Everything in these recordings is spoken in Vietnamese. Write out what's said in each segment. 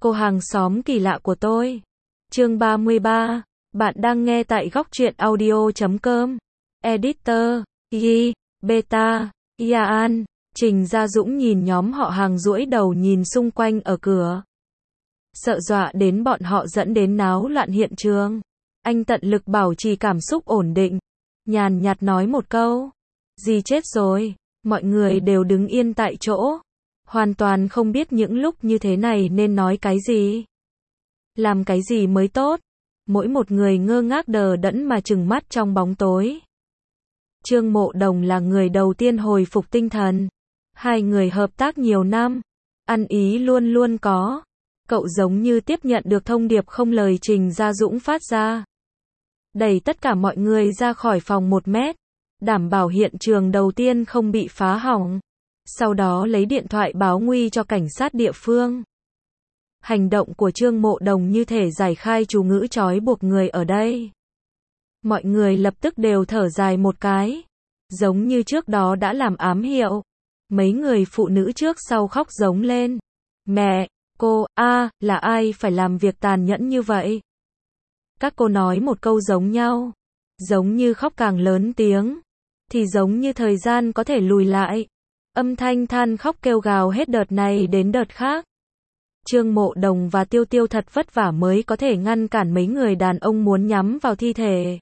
Cô hàng xóm kỳ lạ của tôi. Chương 33. Bạn đang nghe tại góc truyện audio.com. Editor, Yi, Beta, Yaan. Trình Gia Dũng nhìn nhóm họ hàng duỗi đầu nhìn xung quanh ở cửa. Sợ dọa đến bọn họ dẫn đến náo loạn hiện trường. Anh tận lực bảo trì cảm xúc ổn định. Nhàn nhạt nói một câu. Dì chết rồi. Mọi người đều đứng yên tại chỗ. Hoàn toàn không biết những lúc như thế này nên nói cái gì. Làm cái gì mới tốt. Mỗi một người ngơ ngác đờ đẫn mà trừng mắt trong bóng tối. Trương Mộ Đồng là người đầu tiên hồi phục tinh thần. Hai người hợp tác nhiều năm. Ăn ý luôn luôn có. Cậu giống như tiếp nhận được thông điệp không lời Trình Gia Dũng phát ra. Đẩy tất cả mọi người ra khỏi phòng 1 mét. Đảm bảo hiện trường đầu tiên không bị phá hỏng. Sau đó lấy điện thoại báo nguy cho cảnh sát địa phương. Hành động của Trương Mộ Đồng như thể giải khai chú ngữ trói buộc người ở đây. Mọi người lập tức đều thở dài một cái. Giống như trước đó đã làm ám hiệu. Mấy người phụ nữ trước sau khóc giống lên. Mẹ, cô, là ai phải làm việc tàn nhẫn như vậy? Các cô nói một câu giống nhau. Giống như khóc càng lớn tiếng. Thì giống như thời gian có thể lùi lại. Âm thanh than khóc kêu gào hết đợt này đến đợt khác. Trương Mộ Đồng và Tiêu Tiêu thật vất vả mới có thể ngăn cản mấy người đàn ông muốn nhắm vào thi thể.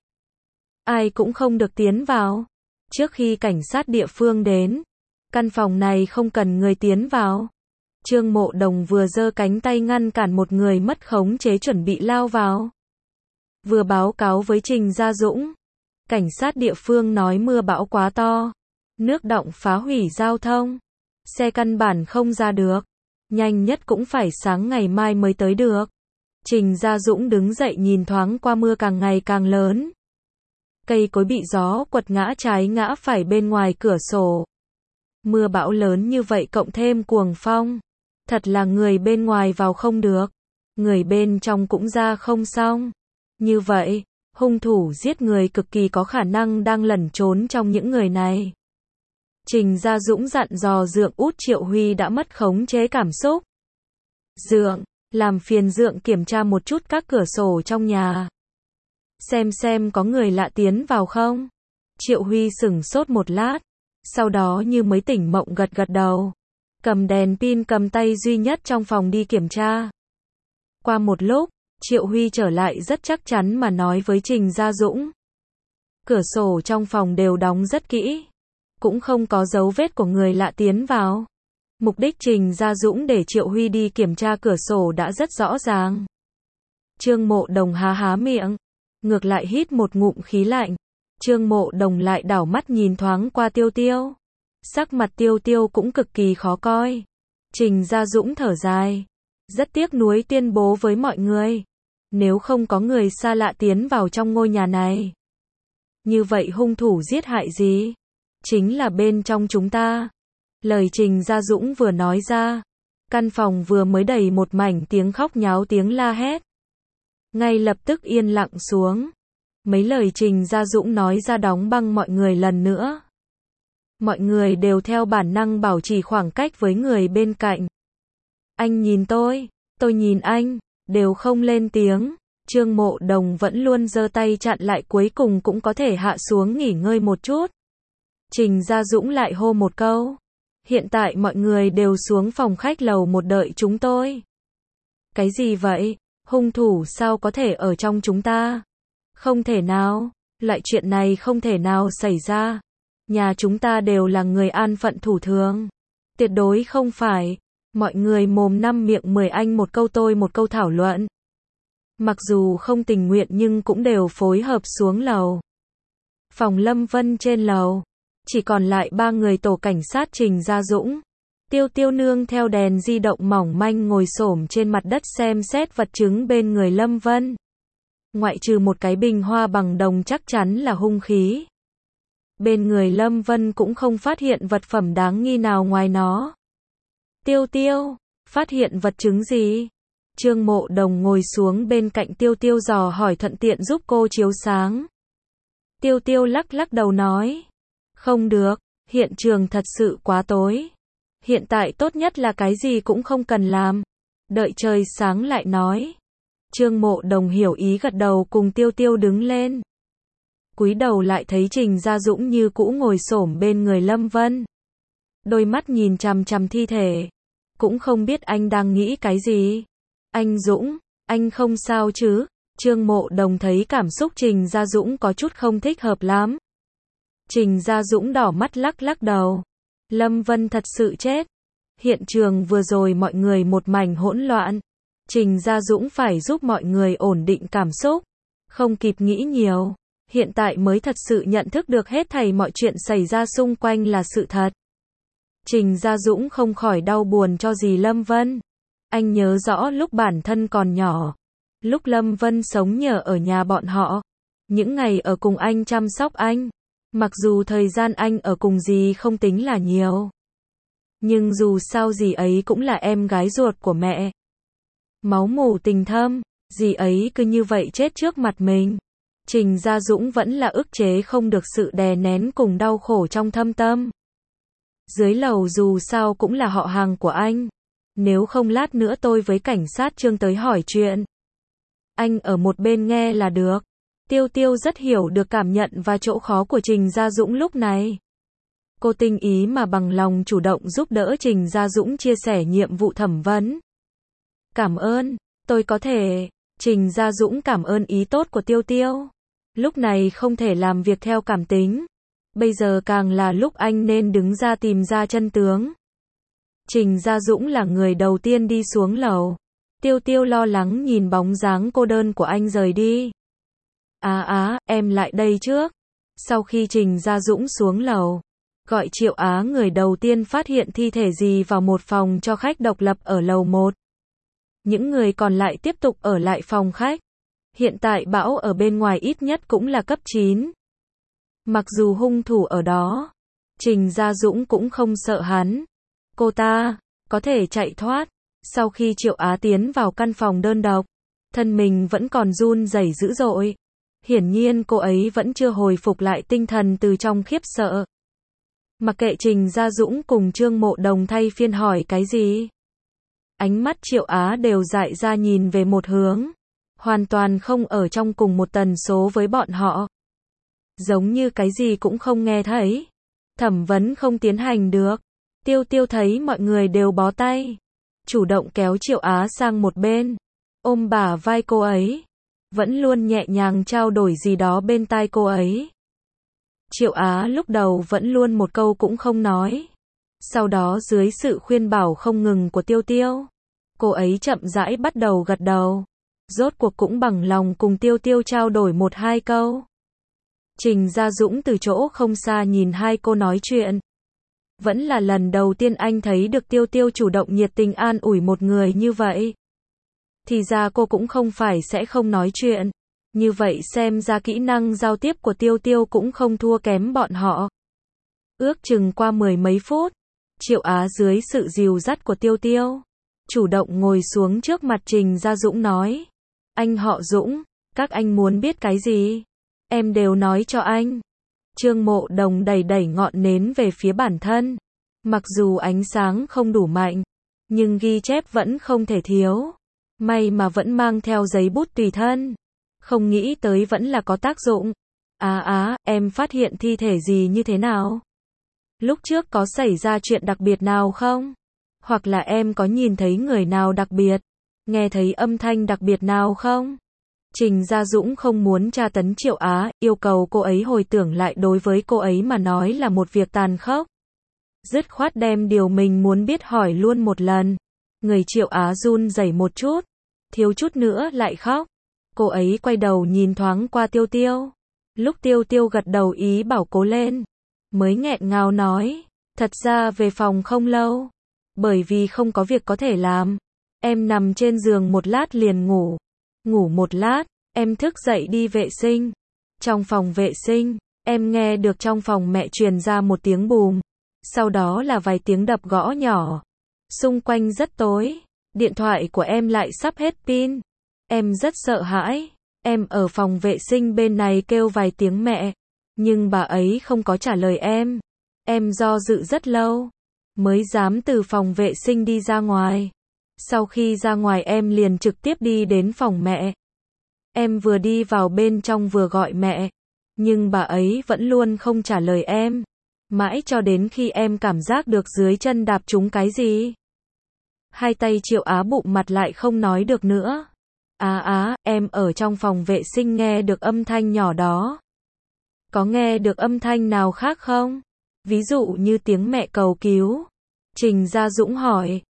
Ai cũng không được tiến vào. Trước khi cảnh sát địa phương đến, căn phòng này không cần người tiến vào. Trương Mộ Đồng vừa giơ cánh tay ngăn cản một người mất khống chế chuẩn bị lao vào. Vừa báo cáo với Trình Gia Dũng. Cảnh sát địa phương nói mưa bão quá to. Nước đọng phá hủy giao thông. Xe căn bản không ra được. Nhanh nhất cũng phải sáng ngày mai mới tới được. Trình Gia Dũng đứng dậy nhìn thoáng qua mưa càng ngày càng lớn. Cây cối bị gió quật ngã trái ngã phải bên ngoài cửa sổ. Mưa bão lớn như vậy cộng thêm cuồng phong. Thật là người bên ngoài vào không được. Người bên trong cũng ra không xong. Như vậy, hung thủ giết người cực kỳ có khả năng đang lẩn trốn trong những người này. Trình Gia Dũng dặn dò Dượng út Triệu Huy đã mất khống chế cảm xúc. Dượng, làm phiền Dượng kiểm tra một chút các cửa sổ trong nhà. Xem có người lạ tiến vào không? Triệu Huy sửng sốt một lát. Sau đó như mới tỉnh mộng gật gật đầu. Cầm đèn pin cầm tay duy nhất trong phòng đi kiểm tra. Qua một lúc, Triệu Huy trở lại rất chắc chắn mà nói với Trình Gia Dũng. Cửa sổ trong phòng đều đóng rất kỹ. Cũng không có dấu vết của người lạ tiến vào. Mục đích Trình Gia Dũng để Triệu Huy đi kiểm tra cửa sổ đã rất rõ ràng. Trương Mộ Đồng há miệng. Ngược lại hít một ngụm khí lạnh. Trương Mộ Đồng lại đảo mắt nhìn thoáng qua Tiêu Tiêu. Sắc mặt Tiêu Tiêu cũng cực kỳ khó coi. Trình Gia Dũng thở dài. Rất tiếc nuối tuyên bố với mọi người. Nếu không có người xa lạ tiến vào trong ngôi nhà này. Như vậy hung thủ giết hại gì? Chính là bên trong chúng ta. Lời Trình Gia Dũng vừa nói ra. Căn phòng vừa mới đầy một mảnh tiếng khóc nháo tiếng la hét. Ngay lập tức yên lặng xuống. Mấy lời Trình Gia Dũng nói ra đóng băng mọi người lần nữa. Mọi người đều theo bản năng bảo trì khoảng cách với người bên cạnh. Anh nhìn tôi nhìn anh, đều không lên tiếng. Trương Mộ Đồng vẫn luôn giơ tay chặn lại cuối cùng cũng có thể hạ xuống nghỉ ngơi một chút. Trình Gia Dũng lại hô một câu. Hiện tại mọi người đều xuống phòng khách lầu 1 đợi chúng tôi. Cái gì vậy? Hung thủ sao có thể ở trong chúng ta? Không thể nào. Loại chuyện này không thể nào xảy ra. Nhà chúng ta đều là người an phận thủ thường. Tuyệt đối không phải. Mọi người mồm năm miệng 10 anh một câu tôi một câu thảo luận. Mặc dù không tình nguyện nhưng cũng đều phối hợp xuống lầu. Phòng Lâm Vân trên lầu. Chỉ còn lại 3 người tổ cảnh sát Trình Gia Dũng. Tiêu Tiêu nương theo đèn di động mỏng manh ngồi xổm trên mặt đất xem xét vật chứng bên người Lâm Vân. Ngoại trừ một cái bình hoa bằng đồng chắc chắn là hung khí. Bên người Lâm Vân cũng không phát hiện vật phẩm đáng nghi nào ngoài nó. Tiêu Tiêu, phát hiện vật chứng gì? Trương Mộ Đồng ngồi xuống bên cạnh Tiêu Tiêu dò hỏi thuận tiện giúp cô chiếu sáng. Tiêu Tiêu lắc đầu nói. Không được, hiện trường thật sự quá tối. Hiện tại tốt nhất là cái gì cũng không cần làm. Đợi trời sáng lại nói. Trương Mộ Đồng hiểu ý gật đầu cùng Tiêu Tiêu đứng lên. Cúi đầu lại thấy Trình Gia Dũng như cũ ngồi xổm bên người Lâm Vân. Đôi mắt nhìn chằm chằm thi thể. Cũng không biết anh đang nghĩ cái gì. Anh Dũng, anh không sao chứ? Trương Mộ Đồng thấy cảm xúc Trình Gia Dũng có chút không thích hợp lắm. Trình Gia Dũng đỏ mắt lắc lắc đầu. Lâm Vân thật sự chết. Hiện trường vừa rồi mọi người một mảnh hỗn loạn. Trình Gia Dũng phải giúp mọi người ổn định cảm xúc. Không kịp nghĩ nhiều. Hiện tại mới thật sự nhận thức được hết thảy mọi chuyện xảy ra xung quanh là sự thật. Trình Gia Dũng không khỏi đau buồn cho dì Lâm Vân. Anh nhớ rõ lúc bản thân còn nhỏ. Lúc Lâm Vân sống nhờ ở nhà bọn họ. Những ngày ở cùng anh chăm sóc anh. Mặc dù thời gian anh ở cùng dì không tính là nhiều. Nhưng dù sao dì ấy cũng là em gái ruột của mẹ. Máu mủ tình thâm, dì ấy cứ như vậy chết trước mặt mình. Trình Gia Dũng vẫn là ức chế không được sự đè nén cùng đau khổ trong thâm tâm. Dưới lầu dù sao cũng là họ hàng của anh. Nếu không lát nữa tôi với cảnh sát Trương tới hỏi chuyện. Anh ở một bên nghe là được. Tiêu Tiêu rất hiểu được cảm nhận và chỗ khó của Trình Gia Dũng lúc này. Cô tinh ý mà bằng lòng chủ động giúp đỡ Trình Gia Dũng chia sẻ nhiệm vụ thẩm vấn. Cảm ơn, tôi có thể. Trình Gia Dũng cảm ơn ý tốt của Tiêu Tiêu. Lúc này không thể làm việc theo cảm tính. Bây giờ càng là lúc anh nên đứng ra tìm ra chân tướng. Trình Gia Dũng là người đầu tiên đi xuống lầu. Tiêu Tiêu lo lắng nhìn bóng dáng cô đơn của anh rời đi. Em lại đây trước. Sau khi Trình Gia Dũng xuống lầu, gọi Triệu Á người đầu tiên phát hiện thi thể dì vào một phòng cho khách độc lập ở lầu 1. Những người còn lại tiếp tục ở lại phòng khách. Hiện tại bão ở bên ngoài ít nhất cũng là cấp 9. Mặc dù hung thủ ở đó, Trình Gia Dũng cũng không sợ hắn. Cô ta có thể chạy thoát. Sau khi Triệu Á tiến vào căn phòng đơn độc, thân mình vẫn còn run rẩy dữ dội. Hiển nhiên cô ấy vẫn chưa hồi phục lại tinh thần từ trong khiếp sợ. Mặc kệ Trình Gia Dũng cùng Trương Mộ Đồng thay phiên hỏi cái gì, ánh mắt Triệu Á đều dại ra nhìn về một hướng, hoàn toàn không ở trong cùng một tần số với bọn họ. Giống như cái gì cũng không nghe thấy. Thẩm vấn không tiến hành được. Tiêu Tiêu thấy mọi người đều bó tay, chủ động kéo Triệu Á sang một bên, ôm bả vai cô ấy, vẫn luôn nhẹ nhàng trao đổi gì đó bên tai cô ấy. Triệu Á lúc đầu vẫn luôn một câu cũng không nói. Sau đó dưới sự khuyên bảo không ngừng của Tiêu Tiêu, cô ấy chậm rãi bắt đầu gật đầu. Rốt cuộc cũng bằng lòng cùng Tiêu Tiêu trao đổi một hai câu. Trình Gia Dũng từ chỗ không xa nhìn hai cô nói chuyện. Vẫn là lần đầu tiên anh thấy được Tiêu Tiêu chủ động nhiệt tình an ủi một người như vậy. Thì ra cô cũng không phải sẽ không nói chuyện. Như vậy xem ra kỹ năng giao tiếp của Tiêu Tiêu cũng không thua kém bọn họ. Ước chừng qua 10 mấy phút, Triệu Á dưới sự dìu dắt của Tiêu Tiêu, chủ động ngồi xuống trước mặt Trình Gia Dũng nói. Anh họ Dũng, các anh muốn biết cái gì? Em đều nói cho anh. Trương Mộ Đồng đẩy đẩy ngọn nến về phía bản thân. Mặc dù ánh sáng không đủ mạnh, nhưng ghi chép vẫn không thể thiếu. May mà vẫn mang theo giấy bút tùy thân. Không nghĩ tới vẫn là có tác dụng. Em phát hiện thi thể gì như thế nào? Lúc trước có xảy ra chuyện đặc biệt nào không? Hoặc là em có nhìn thấy người nào đặc biệt? Nghe thấy âm thanh đặc biệt nào không? Trình Gia Dũng không muốn tra tấn Triệu Á, yêu cầu cô ấy hồi tưởng lại đối với cô ấy mà nói là một việc tàn khốc. Dứt khoát đem điều mình muốn biết hỏi luôn một lần. Người Triệu Á run rẩy một chút, thiếu chút nữa lại khóc. Cô ấy quay đầu nhìn thoáng qua Tiêu Tiêu. Lúc Tiêu Tiêu gật đầu ý bảo cố lên, mới nghẹn ngào nói, thật ra về phòng không lâu, bởi vì không có việc có thể làm. Em nằm trên giường một lát liền ngủ. Ngủ một lát, em thức dậy đi vệ sinh. Trong phòng vệ sinh, em nghe được trong phòng mẹ truyền ra một tiếng bùm. Sau đó là vài tiếng đập gõ nhỏ. Xung quanh rất tối. Điện thoại của em lại sắp hết pin. Em rất sợ hãi. Em ở phòng vệ sinh bên này kêu vài tiếng mẹ. Nhưng bà ấy không có trả lời em. Em do dự rất lâu, mới dám từ phòng vệ sinh đi ra ngoài. Sau khi ra ngoài em liền trực tiếp đi đến phòng mẹ. Em vừa đi vào bên trong vừa gọi mẹ, nhưng bà ấy vẫn luôn không trả lời em. Mãi cho đến khi em cảm giác được dưới chân đạp trúng cái gì. Hai tay Triệu Á bụm mặt lại không nói được nữa. Em ở trong phòng vệ sinh nghe được âm thanh nhỏ đó. Có nghe được âm thanh nào khác không? Ví dụ như tiếng mẹ cầu cứu. Trình Gia Dũng hỏi.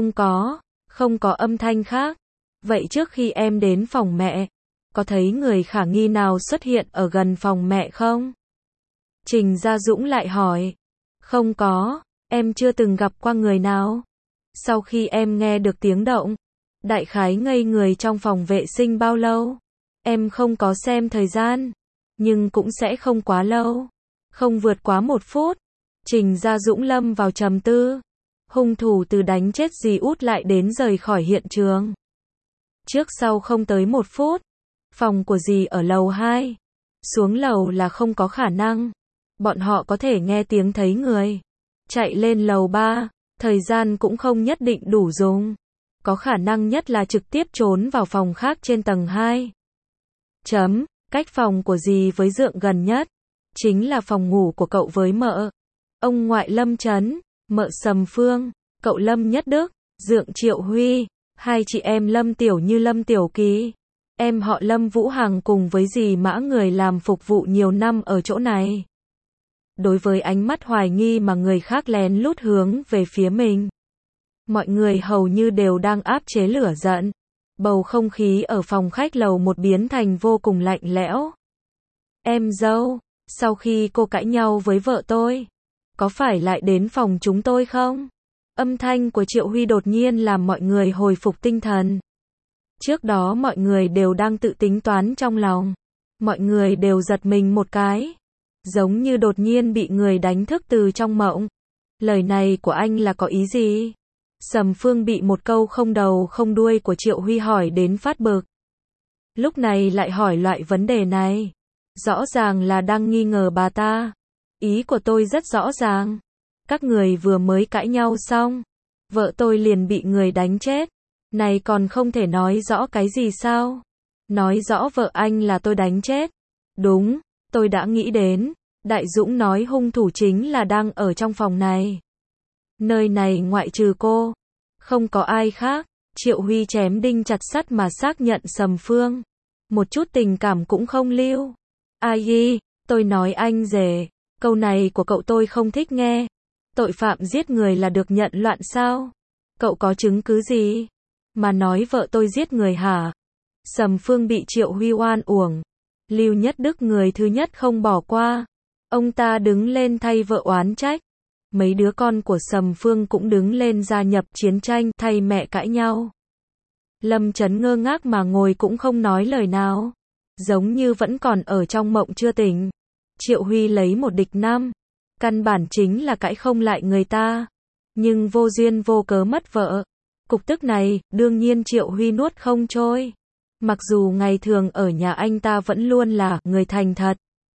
Không có âm thanh khác. Vậy trước khi em đến phòng mẹ, có thấy người khả nghi nào xuất hiện ở gần phòng mẹ không? Trình Gia Dũng lại hỏi. Không có, em chưa từng gặp qua người nào. Sau khi em nghe được tiếng động, đại khái ngây người trong phòng vệ sinh bao lâu? Em không có xem thời gian, nhưng cũng sẽ không quá lâu. Không vượt quá 1 phút. Trình Gia Dũng lâm vào trầm tư. Hung thủ từ đánh chết dì út lại đến rời khỏi hiện trường. Trước sau không tới 1 phút. Phòng của dì ở lầu 2. Xuống lầu là không có khả năng. Bọn họ có thể nghe tiếng thấy người. Chạy lên lầu 3, thời gian cũng không nhất định đủ dùng. Có khả năng nhất là trực tiếp trốn vào phòng khác trên tầng 2. Cách phòng của dì với Dượng gần nhất chính là phòng ngủ của cậu với mợ. Ông ngoại Lâm Trấn, mợ Sầm Phương, cậu Lâm Nhất Đức, Dượng Triệu Huy, hai chị em Lâm Tiểu Như Lâm Tiểu Kỳ. Em họ Lâm Vũ Hằng cùng với dì Mã người làm phục vụ nhiều năm ở chỗ này. Đối với ánh mắt hoài nghi mà người khác lén lút hướng về phía mình, mọi người hầu như đều đang áp chế lửa giận. Bầu không khí ở phòng khách lầu 1 biến thành vô cùng lạnh lẽo. Em dâu, sau khi cô cãi nhau với vợ tôi, có phải lại đến phòng chúng tôi không? Âm thanh của Triệu Huy đột nhiên làm mọi người hồi phục tinh thần. Trước đó mọi người đều đang tự tính toán trong lòng. Mọi người đều giật mình một cái. Giống như đột nhiên bị người đánh thức từ trong mộng. Lời này của anh là có ý gì? Sầm Phương bị một câu không đầu không đuôi của Triệu Huy hỏi đến phát bực. Lúc này lại hỏi loại vấn đề này. Rõ ràng là đang nghi ngờ bà ta. Ý của tôi rất rõ ràng. Các người vừa mới cãi nhau xong. Vợ tôi liền bị người đánh chết. Này còn không thể nói rõ cái gì sao? Nói rõ vợ anh là tôi đánh chết. Đúng, tôi đã nghĩ đến. Đại Dũng nói hung thủ chính là đang ở trong phòng này. Nơi này ngoại trừ cô, không có ai khác. Triệu Huy chém đinh chặt sắt mà xác nhận Sầm Phương. Một chút tình cảm cũng không lưu. Ai, tôi nói anh rể. Câu này của cậu tôi không thích nghe. Tội phạm giết người là được nhận loạn sao? Cậu có chứng cứ gì mà nói vợ tôi giết người hả? Sầm Phương bị Triệu Huy oan uổng. Lưu Nhất Đức người thứ nhất không bỏ qua. Ông ta đứng lên thay vợ oán trách. Mấy đứa con của Sầm Phương cũng đứng lên gia nhập chiến tranh thay mẹ cãi nhau. Lâm Trấn ngơ ngác mà ngồi cũng không nói lời nào. Giống như vẫn còn ở trong mộng chưa tỉnh. Triệu Huy lấy một địch 5. Căn bản chính là cãi không lại người ta. Nhưng vô duyên vô cớ mất vợ. Cục tức này, đương nhiên Triệu Huy nuốt không trôi. Mặc dù ngày thường ở nhà anh ta vẫn luôn là người thành thật.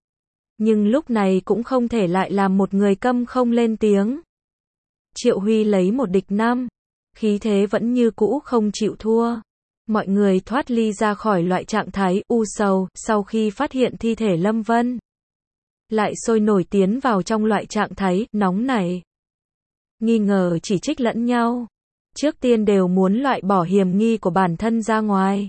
Nhưng lúc này cũng không thể lại làm một người câm không lên tiếng. Triệu Huy lấy một địch 5. Khí thế vẫn như cũ không chịu thua. Mọi người thoát ly ra khỏi loại trạng thái u sầu sau khi phát hiện thi thể Lâm Vân. Lại sôi nổi tiến vào trong loại trạng thái nóng nảy. Nghi ngờ chỉ trích lẫn nhau. Trước tiên đều muốn loại bỏ hiểm nghi của bản thân ra ngoài.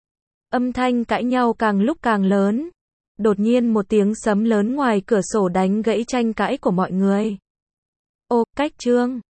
Âm thanh cãi nhau càng lúc càng lớn. Đột nhiên một tiếng sấm lớn ngoài cửa sổ đánh gãy tranh cãi của mọi người. Ô, cách chương.